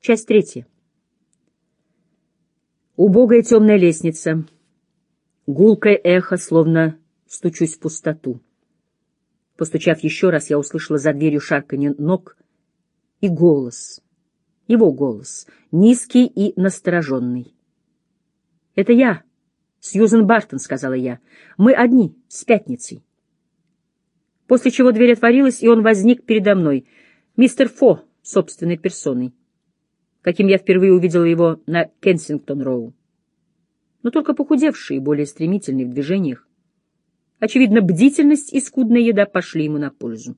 Часть 3. Убогая темная лестница. Гулкое эхо, словно стучусь в пустоту. Постучав еще раз, я услышала за дверью шарканье ног и голос. Его голос, низкий и настороженный. «Это я, Сьюзен Бартон», — сказала я. «Мы одни, с пятницей». После чего дверь отворилась, и он возник передо мной, мистер Фо, собственной персоной, каким я впервые увидела его на Кенсингтон-Роу. Но только похудевший и более стремительный в движениях. Очевидно, бдительность и скудная еда пошли ему на пользу.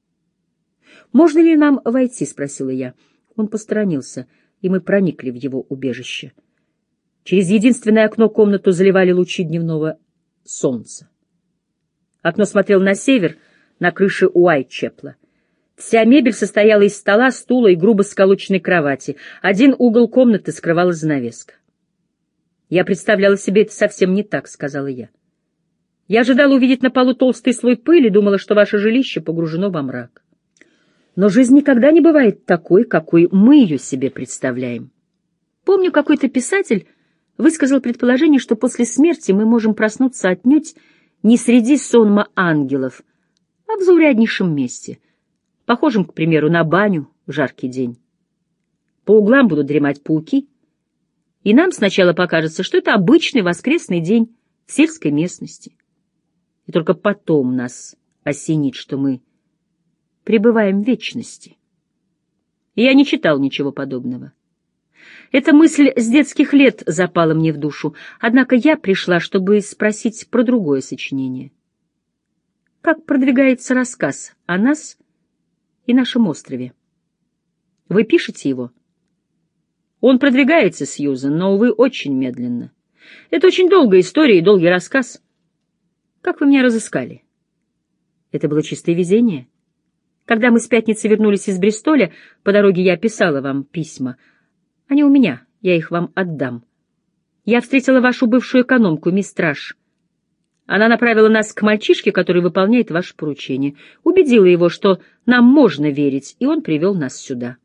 «Можно ли нам войти?» — спросила я. Он посторонился, и мы проникли в его убежище. Через единственное окно комнату заливали лучи дневного солнца. Окно смотрело на север, на крыше Уайтчепла. Вся мебель состояла из стола, стула и грубо сколоченной кровати. Один угол комнаты скрывала занавеска. «Я представляла себе это совсем не так», — сказала я. «Я ожидала увидеть на полу толстый слой пыли, думала, что ваше жилище погружено во мрак. Но жизнь никогда не бывает такой, какой мы ее себе представляем. Помню, какой-то писатель высказал предположение, что после смерти мы можем проснуться отнюдь не среди сонма ангелов, а в зауряднейшем месте, похожем, к примеру, на баню в жаркий день. По углам будут дремать пауки, и нам сначала покажется, что это обычный воскресный день в сельской местности. И только потом нас осенит, что мы пребываем в вечности. И я не читал ничего подобного. Эта мысль с детских лет запала мне в душу, однако я пришла, чтобы спросить про другое сочинение. Как продвигается рассказ о нас и нашем острове? Вы пишете его? Он продвигается, Сьюзен, но, увы, очень медленно. Это очень долгая история и долгий рассказ. Как вы меня разыскали? Это было чистое везение. Когда мы с пятницы вернулись из Бристоля, по дороге я писала вам письма. Они у меня, я их вам отдам. Я встретила вашу бывшую экономку, мисс Траш. Она направила нас к мальчишке, который выполняет ваше поручение. Убедила его, что нам можно верить, и он привел нас сюда.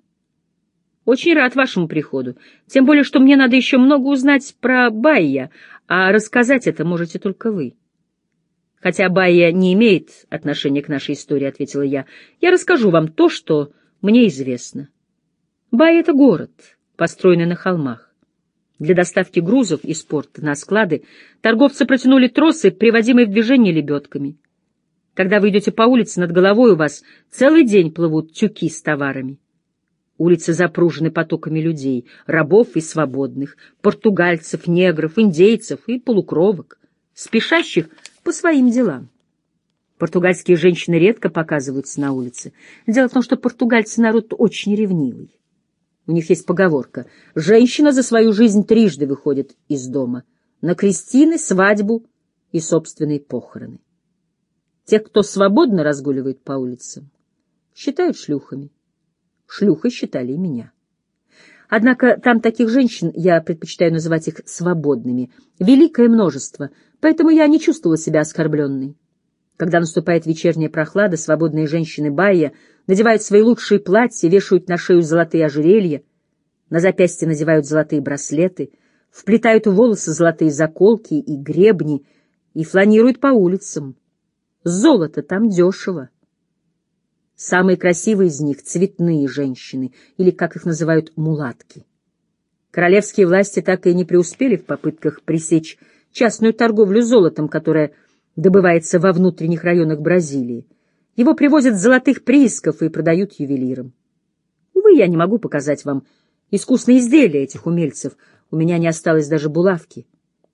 Очень рад вашему приходу, тем более, что мне надо еще много узнать про Байя, а рассказать это можете только вы. Хотя Байя не имеет отношения к нашей истории, — ответила я, — я расскажу вам то, что мне известно. Байя — это город, построенный на холмах. Для доставки грузов из порта на склады торговцы протянули тросы, приводимые в движение лебедками. Когда вы идете по улице, над головой у вас целый день плывут тюки с товарами. Улицы запружены потоками людей, рабов и свободных, португальцев, негров, индейцев и полукровок, спешащих по своим делам. Португальские женщины редко показываются на улице. Дело в том, что португальцы народ очень ревнивый. У них есть поговорка: женщина за свою жизнь трижды выходит из дома — на крестины, свадьбу и собственные похороны. Тех, кто свободно разгуливает по улицам, считают шлюхами. Шлюхой считали и меня. Однако там таких женщин, я предпочитаю называть их свободными, великое множество, поэтому я не чувствовала себя оскорбленной. Когда наступает вечерняя прохлада, свободные женщины Байя надевают свои лучшие платья, вешают на шею золотые ожерелья, на запястья надевают золотые браслеты, вплетают в волосы золотые заколки и гребни и фланируют по улицам. Золото там дешево. Самые красивые из них — цветные женщины, или, как их называют, мулатки. Королевские власти так и не преуспели в попытках пресечь частную торговлю золотом, которая добывается во внутренних районах Бразилии. Его привозят с золотых приисков и продают ювелирам. Увы, я не могу показать вам искусные изделия этих умельцев, у меня не осталось даже булавки.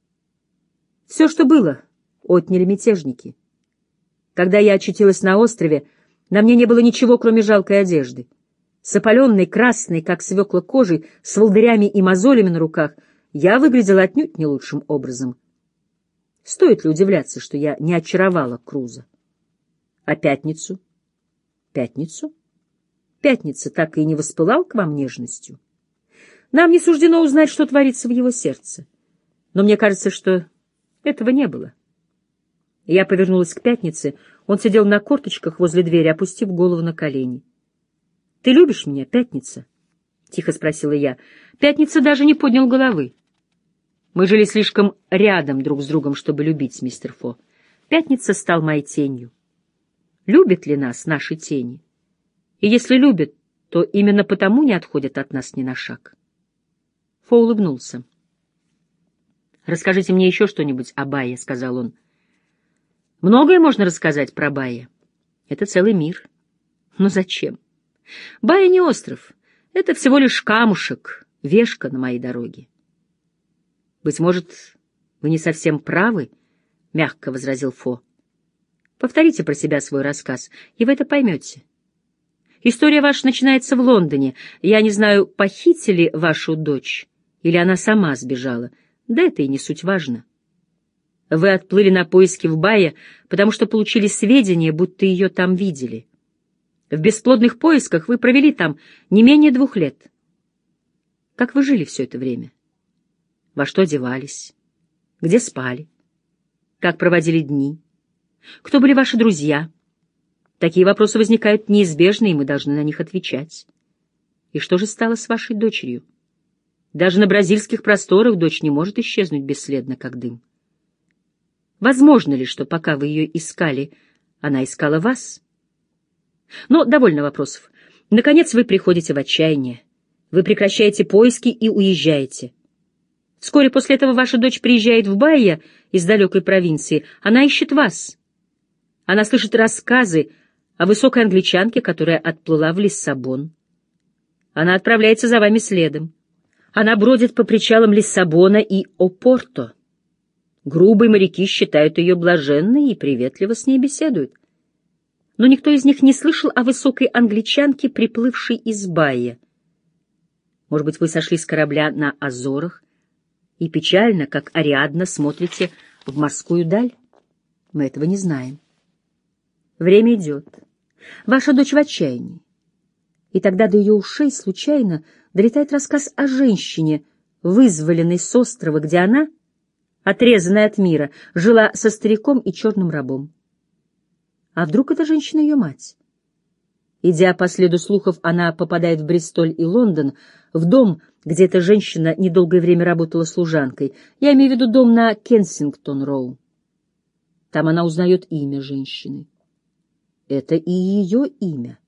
Все, что было, отняли мятежники. Когда я очутилась на острове, на мне не было ничего, кроме жалкой одежды. С опаленной, красной, как свекла кожей, с волдырями и мозолями на руках, я выглядела отнюдь не лучшим образом. Стоит ли удивляться, что я не очаровала Круза? А пятницу? Пятницу? Пятница так и не воспылал к вам нежностью. Нам не суждено узнать, что творится в его сердце. Но мне кажется, что этого не было. Я повернулась к Пятнице. Он сидел на корточках возле двери, опустив голову на колени. — Ты любишь меня, Пятница? — тихо спросила я. Пятница даже не поднял головы. Мы жили слишком рядом друг с другом, чтобы любить, мистер Фо. Пятница стал моей тенью. Любят ли нас наши тени? И если любят, то именно потому не отходят от нас ни на шаг. Фо улыбнулся. «Расскажите мне еще что-нибудь о Байе», — сказал он. «Многое можно рассказать про Байе. Это целый мир. Но зачем? Байя не остров. Это всего лишь камушек, вешка на моей дороге». «Быть может, вы не совсем правы», — мягко возразил Фо. «Повторите про себя свой рассказ, и вы это поймете. История ваша начинается в Лондоне. Я не знаю, похитили вашу дочь, или она сама сбежала. Да это и не суть важно. Вы отплыли на поиски в Байе, потому что получили сведения, будто ее там видели. В бесплодных поисках вы провели там не менее 2 лет. Как вы жили все это время? Во что одевались? Где спали? Как проводили дни? Кто были ваши друзья? Такие вопросы возникают неизбежно, и мы должны на них отвечать. И что же стало с вашей дочерью? Даже на бразильских просторах дочь не может исчезнуть бесследно, как дым. Возможно ли, что пока вы ее искали, она искала вас? Но довольно вопросов. Наконец вы приходите в отчаяние. Вы прекращаете поиски и уезжаете. Вскоре после этого ваша дочь приезжает в Баия из далекой провинции. Она ищет вас. Она слышит рассказы о высокой англичанке, которая отплыла в Лиссабон. Она отправляется за вами следом. Она бродит по причалам Лиссабона и Опорто. Грубые моряки считают ее блаженной и приветливо с ней беседуют. Но никто из них не слышал о высокой англичанке, приплывшей из Баия. Может быть, вы сошли с корабля на Азорах и печально, как Ариадна, смотрите в морскую даль? Мы этого не знаем. Время идет. Ваша дочь в отчаянии. И тогда до ее ушей случайно долетает рассказ о женщине, вызволенной с острова, где она, отрезанная от мира, жила со стариком и черным рабом. А вдруг эта женщина ее мать? Идя по следу слухов, она попадает в Бристоль и Лондон, в дом, где эта женщина недолгое время работала служанкой. Я имею в виду дом на Кенсингтон-Роу. Там она узнает имя женщины. Это и ее имя.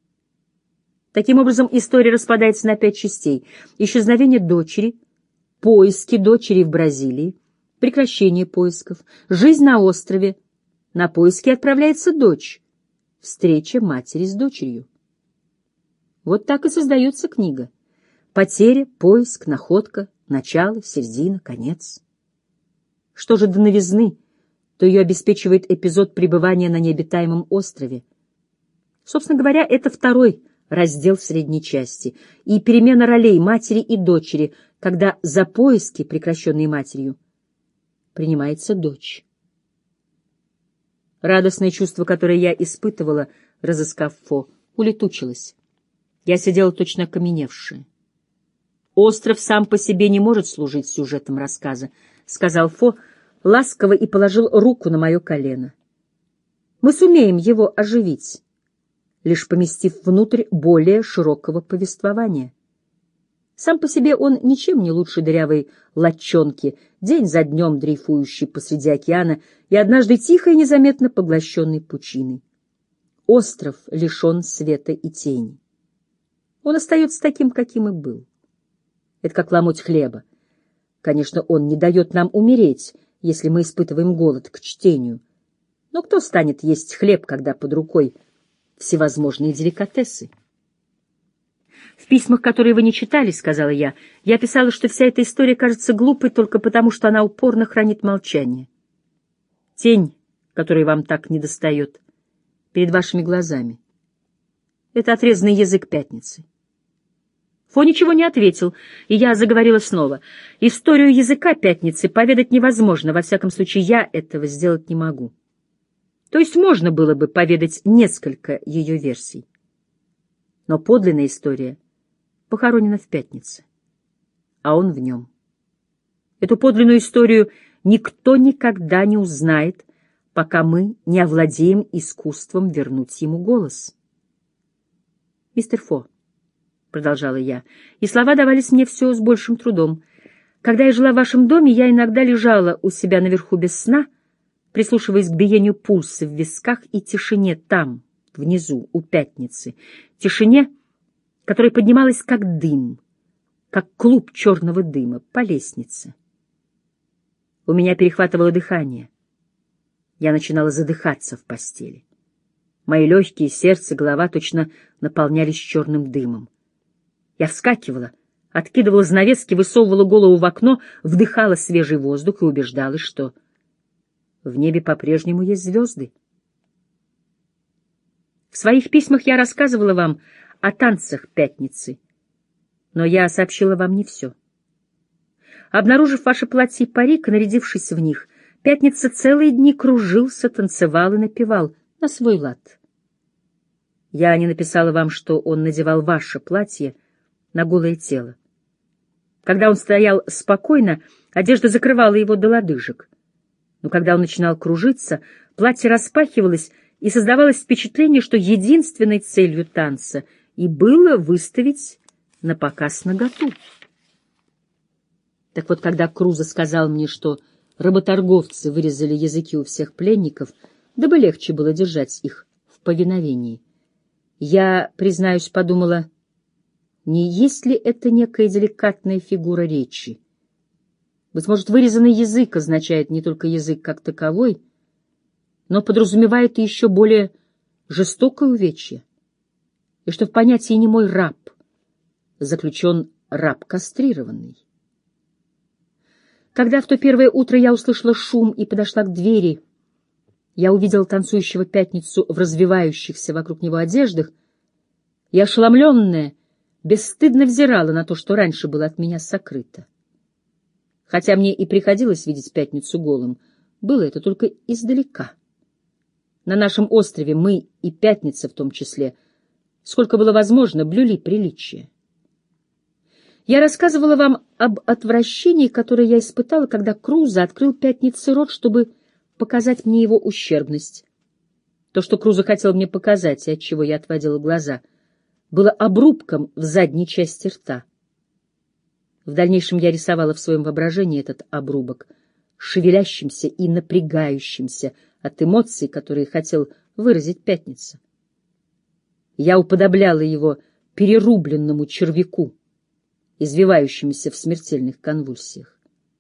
Таким образом, история распадается на 5 частей. Исчезновение дочери, поиски дочери в Бразилии, прекращение поисков, жизнь на острове, на поиски отправляется дочь, встреча матери с дочерью. Вот так и создается книга. Потеря, поиск, находка, начало, середина, конец. Что же до новизны, то ее обеспечивает эпизод пребывания на необитаемом острове. Собственно говоря, это 2-й раздел средней части, и перемена ролей матери и дочери, когда за поиски, прекращенные матерью, принимается дочь. Радостное чувство, которое я испытывала, разыскав Фо, улетучилось. Я сидела точно окаменевшая. «Остров сам по себе не может служить сюжетом рассказа», — сказал Фо ласково и положил руку на мое колено. «Мы сумеем его оживить, лишь поместив внутрь более широкого повествования. Сам по себе он ничем не лучше дырявой лодчонки, день за днем дрейфующей посреди океана и однажды тихо и незаметно поглощенной пучиной. Остров лишен света и тени. Он остается таким, каким и был. Это как ломоть хлеба. Конечно, он не дает нам умереть, если мы испытываем голод к чтению. Но кто станет есть хлеб, когда под рукой всевозможные деликатесы? «В письмах, которые вы не читали, — сказала я писала, что вся эта история кажется глупой только потому, что она упорно хранит молчание. Тень, которой вам так недостает, перед вашими глазами. Это отрезанный язык пятницы». Фо ничего не ответил, и я заговорила снова. «Историю языка пятницы поведать невозможно, во всяком случае, я этого сделать не могу. То есть можно было бы поведать несколько ее версий. Но подлинная история похоронена в пятнице, а он в нем. Эту подлинную историю никто никогда не узнает, пока мы не овладеем искусством вернуть ему голос. Мистер Фо, продолжала я, и слова давались мне все с большим трудом. Когда я жила в вашем доме, я иногда лежала у себя наверху без сна, прислушиваясь к биению пульса в висках и тишине там, внизу, у Пятницы, тишине, которая поднималась как дым, как клуб черного дыма по лестнице. У меня перехватывало дыхание. Я начинала задыхаться в постели. Мои легкие, сердце, голова точно наполнялись черным дымом. Я вскакивала, откидывала занавески, высовывала голову в окно, вдыхала свежий воздух и убеждалась, что в небе по-прежнему есть звезды. В своих письмах я рассказывала вам о танцах Пятницы, но я сообщила вам не все. Обнаружив ваше платье и парик, нарядившись в них, Пятница целые дни кружился, танцевал и напевал на свой лад. Я не написала вам, что он надевал ваше платье на голое тело. Когда он стоял спокойно, одежда закрывала его до лодыжек. Но когда он начинал кружиться, платье распахивалось, и создавалось впечатление, что единственной целью танца и было выставить на показ наготу. Так вот, когда Крузо сказал мне, что работорговцы вырезали языки у всех пленников, дабы легче было держать их в повиновении, я, признаюсь, подумала, не есть ли это некая деликатная фигура речи? Быть может, вырезанный язык означает не только язык как таковой, но подразумевает и еще более жестокое увечье, и что в понятии «немой раб» заключен раб кастрированный. Когда в то первое утро я услышала шум и подошла к двери, я увидела танцующего Пятницу в развивающихся вокруг него одеждах, и, ошеломленная, бесстыдно взирала на то, что раньше было от меня сокрыто. Хотя мне и приходилось видеть Пятницу голым, было это только издалека. На нашем острове мы, и Пятница в том числе, сколько было возможно, блюли приличие. Я рассказывала вам об отвращении, которое я испытала, когда Крузо открыл Пятнице рот, чтобы показать мне его ущербность. То, что Крузо хотел мне показать, и от чего я отводила глаза, было обрубком в задней части рта. В дальнейшем я рисовала в своем воображении этот обрубок, шевелящимся и напрягающимся от эмоций, которые хотел выразить Пятница. Я уподобляла его перерубленному червяку, извивающемуся в смертельных конвульсиях.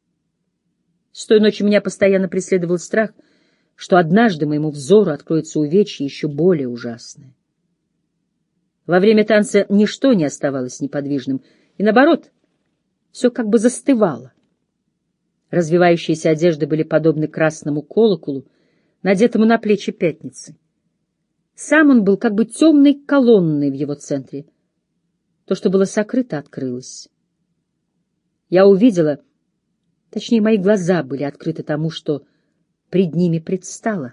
С той ночи меня постоянно преследовал страх, что однажды моему взору откроется увечье еще более ужасное. Во время танца ничто не оставалось неподвижным, и, наоборот, все как бы застывало. Развивающиеся одежды были подобны красному колоколу, надетому на плечи Пятницы. Сам он был как бы темной колонной в его центре. То, что было сокрыто, открылось. Я увидела, точнее, мои глаза были открыты тому, что пред ними предстало.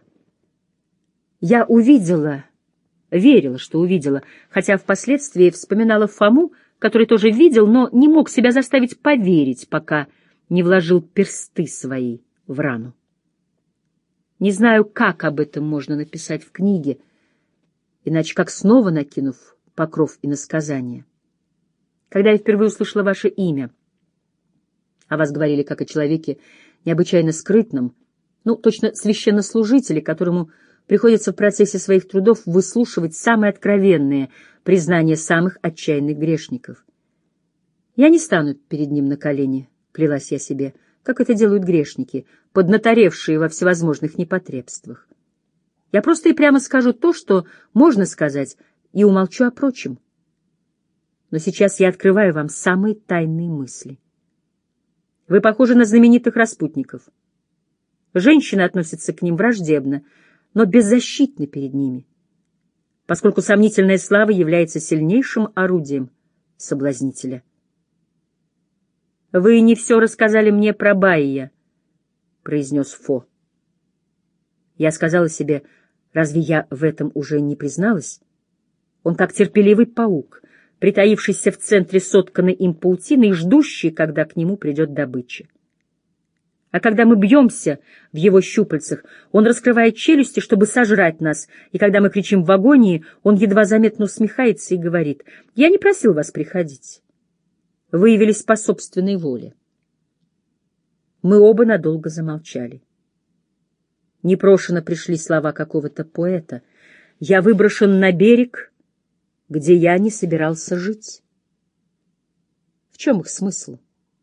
Я увидела, верила, что увидела, хотя впоследствии вспоминала Фому, который тоже видел, но не мог себя заставить поверить, пока не вложил персты свои в рану. Не знаю, как об этом можно написать в книге, иначе как снова накинув покров иносказания. Когда я впервые услышала ваше имя, о вас говорили как о человеке необычайно скрытном, точно священнослужителе, которому приходится в процессе своих трудов выслушивать самые откровенные признания самых отчаянных грешников. Я не стану перед ним на колени, клялась я себе, как это делают грешники, поднаторевшие во всевозможных непотребствах. Я просто и прямо скажу то, что можно сказать, и умолчу о прочем. Но сейчас я открываю вам самые тайные мысли. Вы похожи на знаменитых распутников. Женщины относятся к ним враждебно, но беззащитны перед ними, поскольку сомнительная слава является сильнейшим орудием соблазнителя. «Вы не все рассказали мне про Баия», — произнес Фо. Я сказала себе, разве я в этом уже не призналась? Он как терпеливый паук, притаившийся в центре сотканной им паутины и ждущий, когда к нему придет добыча. А когда мы бьемся в его щупальцах, он раскрывает челюсти, чтобы сожрать нас, и когда мы кричим в агонии, он едва заметно усмехается и говорит: «Я не просил вас приходить. Вы явились по собственной воле». Мы оба надолго замолчали. Непрошено пришли слова какого-то поэта. «Я выброшен на берег, где я не собирался жить». В чем их смысл?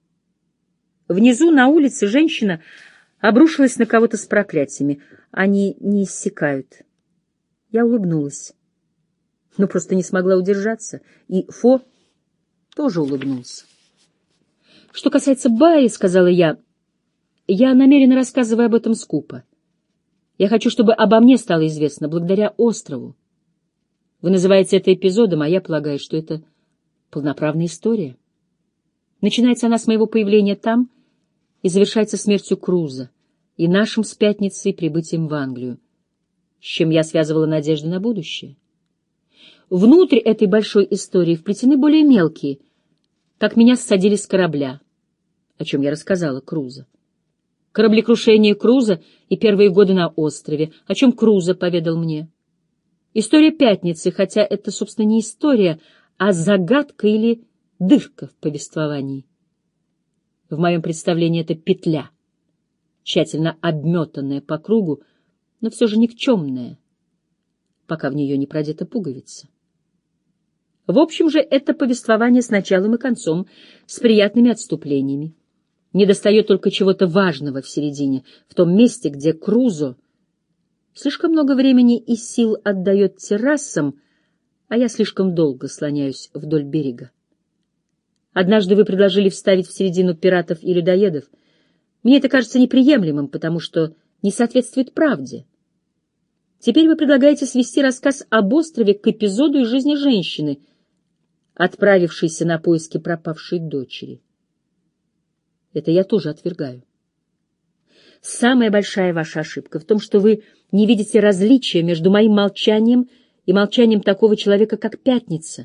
Внизу на улице женщина обрушилась на кого-то с проклятиями. Они не иссякают. Я улыбнулась, но просто не смогла удержаться, и Фо тоже улыбнулся. «Что касается Баи, — сказала я намерена, рассказывая об этом скупо. Я хочу, чтобы обо мне стало известно благодаря острову. Вы называете это эпизодом, а я полагаю, что это полноправная история. Начинается она с моего появления там и завершается смертью Круза и нашим с пятницей прибытием в Англию, с чем я связывала надежды на будущее. Внутрь этой большой истории вплетены более мелкие, как меня ссадили с корабля, о чем я рассказала Круза. Кораблекрушение Круза и первые годы на острове, о чем Круза поведал мне. История пятницы, хотя это, собственно, не история, а загадка или дырка в повествовании. В моем представлении это петля, тщательно обметанная по кругу, но все же никчемная, пока в нее не продета пуговица. В общем же, это повествование с началом и концом, с приятными отступлениями. Недостает только чего-то важного в середине, в том месте, где Крузо слишком много времени и сил отдает террасам, а я слишком долго слоняюсь вдоль берега. Однажды вы предложили вставить в середину пиратов и людоедов. Мне это кажется неприемлемым, потому что не соответствует правде. Теперь вы предлагаете свести рассказ об острове к эпизоду из жизни женщины, отправившейся на поиски пропавшей дочери. Это я тоже отвергаю. Самая большая ваша ошибка в том, что вы не видите различия между моим молчанием и молчанием такого человека, как Пятница.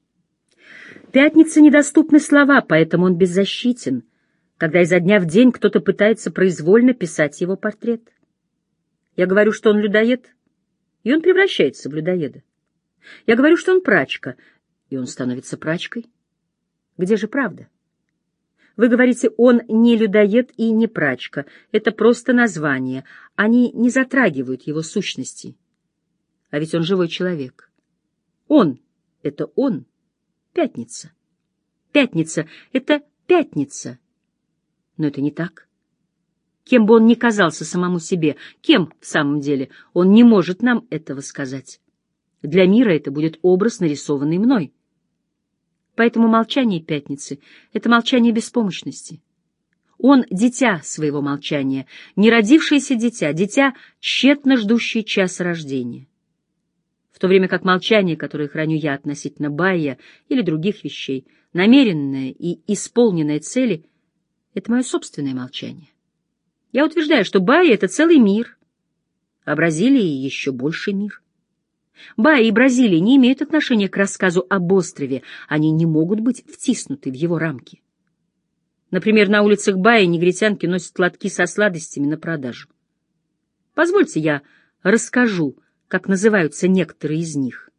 Пятнице недоступны слова, поэтому он беззащитен, когда изо дня в день кто-то пытается произвольно писать его портрет. Я говорю, что он людоед, и он превращается в людоеда. Я говорю, что он прачка, и он становится прачкой. Где же правда? Вы говорите, он не людоед и не прачка. Это просто название. Они не затрагивают его сущности. А ведь он живой человек. Он — это он. Пятница. Пятница — это пятница. Но это не так. Кем бы он ни казался самому себе, кем в самом деле, он не может нам этого сказать. Для мира это будет образ, нарисованный мной. Поэтому молчание Пятницы — это молчание беспомощности. Он — дитя своего молчания, не родившееся дитя, дитя, тщетно ждущее часа рождения. В то время как молчание, которое храню я относительно Баия или других вещей, намеренное и исполненное цели — это мое собственное молчание. Я утверждаю, что Баия — это целый мир, а Бразилия — еще больший мир. Баия и Бразилия не имеют отношения к рассказу об острове, они не могут быть втиснуты в его рамки. Например, на улицах Баия негритянки носят лотки со сладостями на продажу. Позвольте я расскажу, как называются некоторые из них.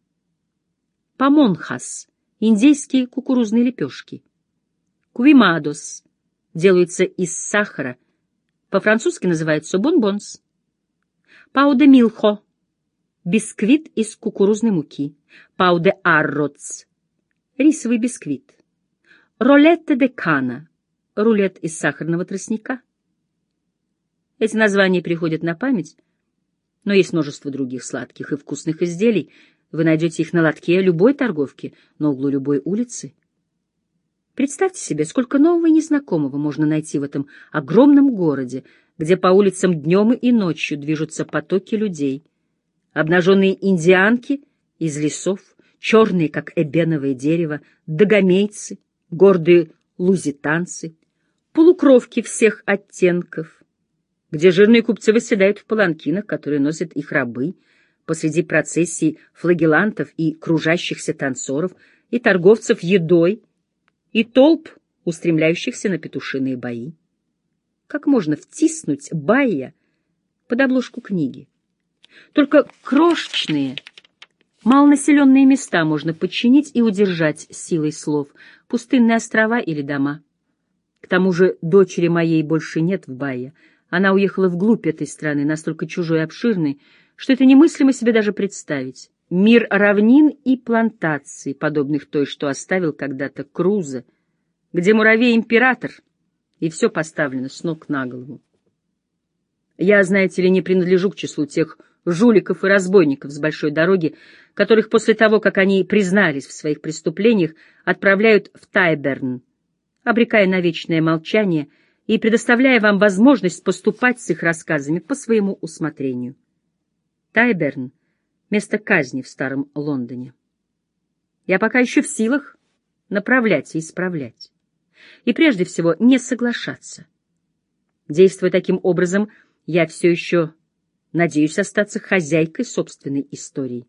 Памонхас — индейские кукурузные лепешки. Куимадос — делаются из сахара, по-французски называется бонбонс. Пау де милхо — бисквит из кукурузной муки. Пау де арроц — рисовый бисквит. Ролетте де кана — рулет из сахарного тростника. Эти названия приходят на память, но есть множество других сладких и вкусных изделий. Вы найдете их на лотке любой торговки, на углу любой улицы. Представьте себе, сколько нового и незнакомого можно найти в этом огромном городе, где по улицам днем и ночью движутся потоки людей. Обнаженные индианки из лесов, черные, как эбеновое дерево, дагомейцы, гордые лузитанцы, полукровки всех оттенков, где жирные купцы восседают в паланкинах, которые носят их рабы, посреди процессий флагелантов и кружащихся танцоров, и торговцев едой, и толп, устремляющихся на петушиные бои. Как можно втиснуть Байя под обложку книги? Только крошечные, малонаселенные места можно подчинить и удержать силой слов, пустынные острова или дома. К тому же дочери моей больше нет в Байе. Она уехала вглубь этой страны, настолько чужой и обширной, что это немыслимо себе даже представить. Мир равнин и плантаций, подобных той, что оставил когда-то Крузо, где муравей-император, и все поставлено с ног на голову. Я, знаете ли, не принадлежу к числу тех жуликов и разбойников с большой дороги, которых после того, как они признались в своих преступлениях, отправляют в Тайберн, обрекая на вечное молчание и предоставляя вам возможность поступать с их рассказами по своему усмотрению. Тайберн — место казни в Старом Лондоне. Я пока еще в силах направлять и исправлять. И прежде всего не соглашаться. Действуя таким образом, я все еще надеюсь остаться хозяйкой собственной истории.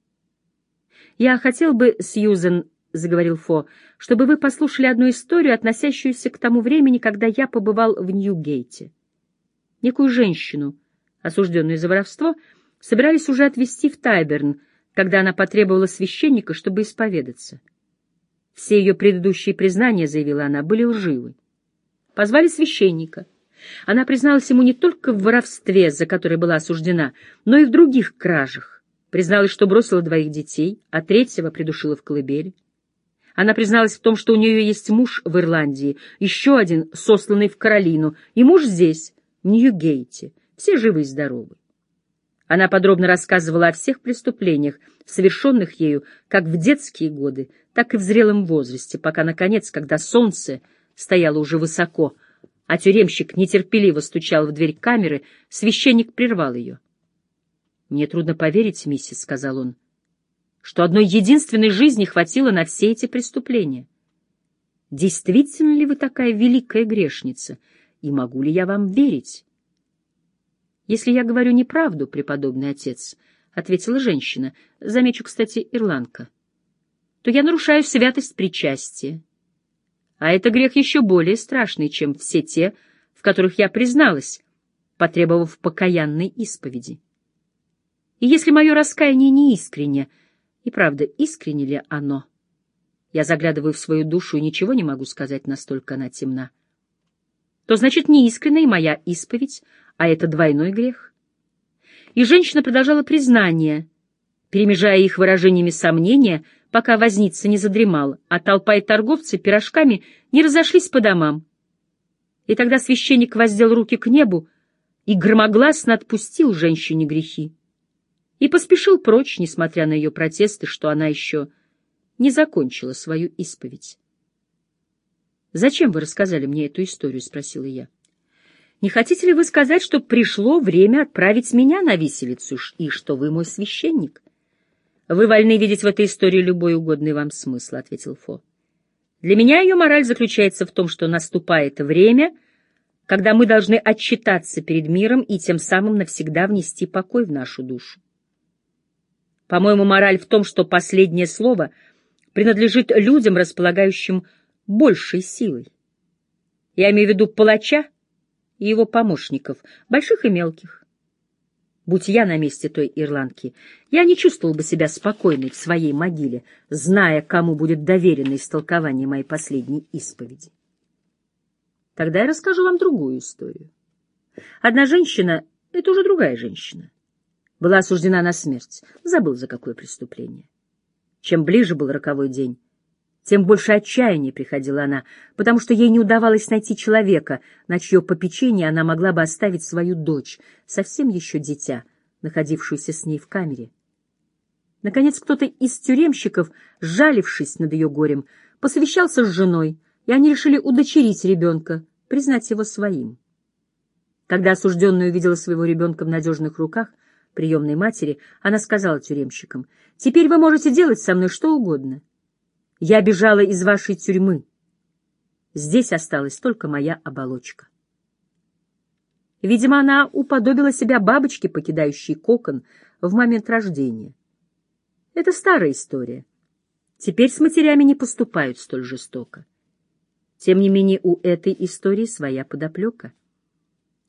«Я хотел бы, Сьюзен, — заговорил Фо, — чтобы вы послушали одну историю, относящуюся к тому времени, когда я побывал в Ньюгейте. Некую женщину, осужденную за воровство, собирались уже отвезти в Тайберн, когда она потребовала священника, чтобы исповедаться. Все ее предыдущие признания, — заявила она, — были лживы. Позвали священника. Она призналась ему не только в воровстве, за которое была осуждена, но и в других кражах. Призналась, что бросила 2 детей, а 3-го придушила в колыбели. Она призналась в том, что у нее есть муж в Ирландии, еще один сосланный в Каролину, и муж здесь, в Ньюгейте, все живы и здоровы. Она подробно рассказывала о всех преступлениях, совершенных ею как в детские годы, так и в зрелом возрасте, пока, наконец, когда солнце стояло уже высоко, а тюремщик нетерпеливо стучал в дверь камеры, священник прервал ее. «Мне трудно поверить, миссис, — сказал он, — что одной единственной жизни хватило на все эти преступления. Действительно ли вы такая великая грешница, и могу ли я вам верить?» «Если я говорю неправду, преподобный отец, — ответила женщина, замечу, кстати, ирландка, — то я нарушаю святость причастия. А это грех еще более страшный, чем все те, в которых я призналась, потребовав покаянной исповеди. И если мое раскаяние не искренне, и правда, искренне ли оно? Я заглядываю в свою душу и ничего не могу сказать, настолько она темна. То значит, неискренна и моя исповедь, а это двойной грех. И женщина продолжала признание, перемежая их выражениями сомнения, пока возница не задремал, а толпа и торговцы пирожками не разошлись по домам. И тогда священник воздел руки к небу и громогласно отпустил женщине грехи и поспешил прочь, несмотря на ее протесты, что она еще не закончила свою исповедь. «Зачем вы рассказали мне эту историю?» — спросила я. «Не хотите ли вы сказать, что пришло время отправить меня на виселицу, и что вы мой священник?» «Вы вольны видеть в этой истории любой угодный вам смысл», — ответил Фо. «Для меня ее мораль заключается в том, что наступает время, когда мы должны отчитаться перед миром и тем самым навсегда внести покой в нашу душу. По-моему, мораль в том, что последнее слово принадлежит людям, располагающим большей силой. Я имею в виду палача и его помощников, больших и мелких. Будь я на месте той ирландки, я не чувствовал бы себя спокойной в своей могиле, зная, кому будет доверено истолкование моей последней исповеди. Тогда я расскажу вам другую историю. Одна женщина, это уже другая женщина, была осуждена на смерть, забыл, за какое преступление. Чем ближе был роковой день, тем больше отчаяния приходила она, потому что ей не удавалось найти человека, на чье попечение она могла бы оставить свою дочь, совсем еще дитя, находившуюся с ней в камере. Наконец, кто-то из тюремщиков, сжалившись над ее горем, посовещался с женой, и они решили удочерить ребенка, признать его своим. Когда осужденная увидела своего ребенка в надежных руках приемной матери, она сказала тюремщикам: «Теперь вы можете делать со мной что угодно. Я бежала из вашей тюрьмы. Здесь осталась только моя оболочка». Видимо, она уподобила себя бабочке, покидающей кокон в момент рождения. Это старая история. Теперь с матерями не поступают столь жестоко. Тем не менее, у этой истории своя подоплека.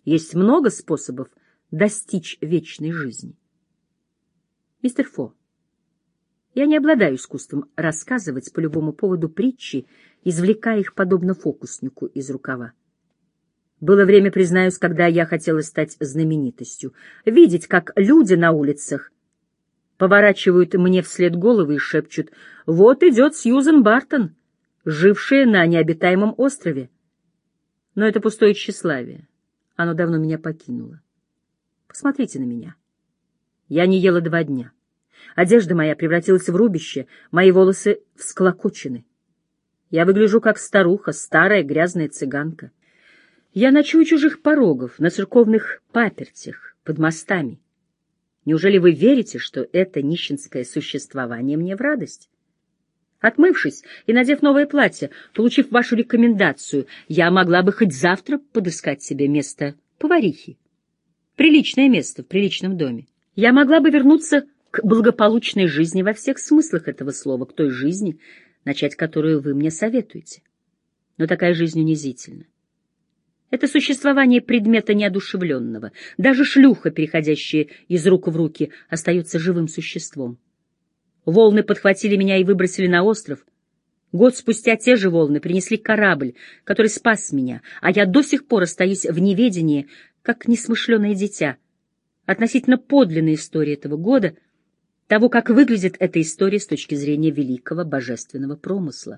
Есть много способов достичь вечной жизни. Мистер Фо, я не обладаю искусством рассказывать по любому поводу притчи, извлекая их подобно фокуснику из рукава. Было время, признаюсь, когда я хотела стать знаменитостью, видеть, как люди на улицах поворачивают мне вслед головы и шепчут: «Вот идет Сьюзен Бартон, жившая на необитаемом острове». Но это пустое тщеславие. Оно давно меня покинуло. Посмотрите на меня. Я не ела 2 дня. Одежда моя превратилась в рубище, мои волосы всклокочены. Я выгляжу как старуха, старая грязная цыганка. Я ночую у чужих порогов, на церковных папертях, под мостами. Неужели вы верите, что это нищенское существование мне в радость? Отмывшись и надев новое платье, получив вашу рекомендацию, я могла бы хоть завтра подыскать себе место поварихи. Приличное место в приличном доме. Я могла бы вернуться к благополучной жизни во всех смыслах этого слова, к той жизни, начать которую вы мне советуете. Но такая жизнь унизительна. Это существование предмета неодушевленного. Даже шлюха, переходящая из рук в руки, остается живым существом. Волны подхватили меня и выбросили на остров. Год спустя те же волны принесли корабль, который спас меня, а я до сих пор остаюсь в неведении, как несмышленое дитя, относительно подлинной истории этого года, того, как выглядит эта история с точки зрения великого божественного промысла.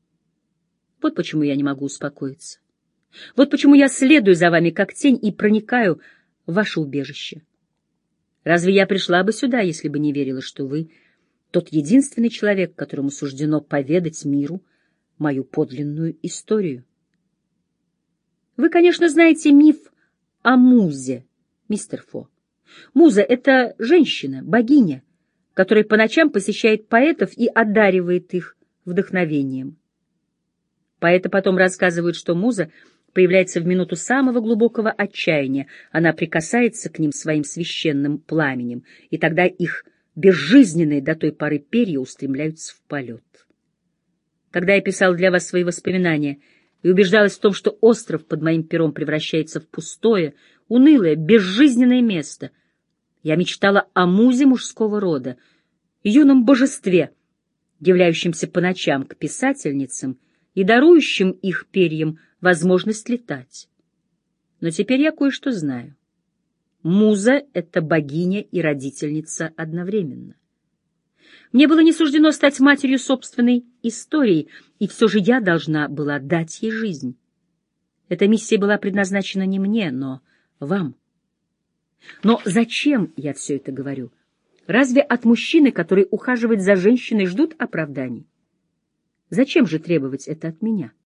Вот почему я не могу успокоиться. Вот почему я следую за вами как тень и проникаю в ваше убежище. Разве я пришла бы сюда, если бы не верила, что вы тот единственный человек, которому суждено поведать миру мою подлинную историю? Вы, конечно, знаете миф о музе, мистер Фо. Муза — это женщина, богиня, которая по ночам посещает поэтов и одаривает их вдохновением. Поэты потом рассказывают, что муза появляется в минуту самого глубокого отчаяния, она прикасается к ним своим священным пламенем, и тогда их безжизненные до той поры перья устремляются в полет. Когда я писал для вас свои воспоминания и убеждалась в том, что остров под моим пером превращается в пустое, унылое, безжизненное место, я мечтала о музе мужского рода, юном божестве, являющемся по ночам к писательницам и дарующим их перьям возможность летать. Но теперь я кое-что знаю. Муза — это богиня и родительница одновременно. Мне было не суждено стать матерью собственной истории, и все же я должна была дать ей жизнь. Эта миссия была предназначена не мне, но вам. Но зачем я все это говорю? Разве от мужчины, который ухаживает за женщиной, ждут оправданий? Зачем же требовать это от меня?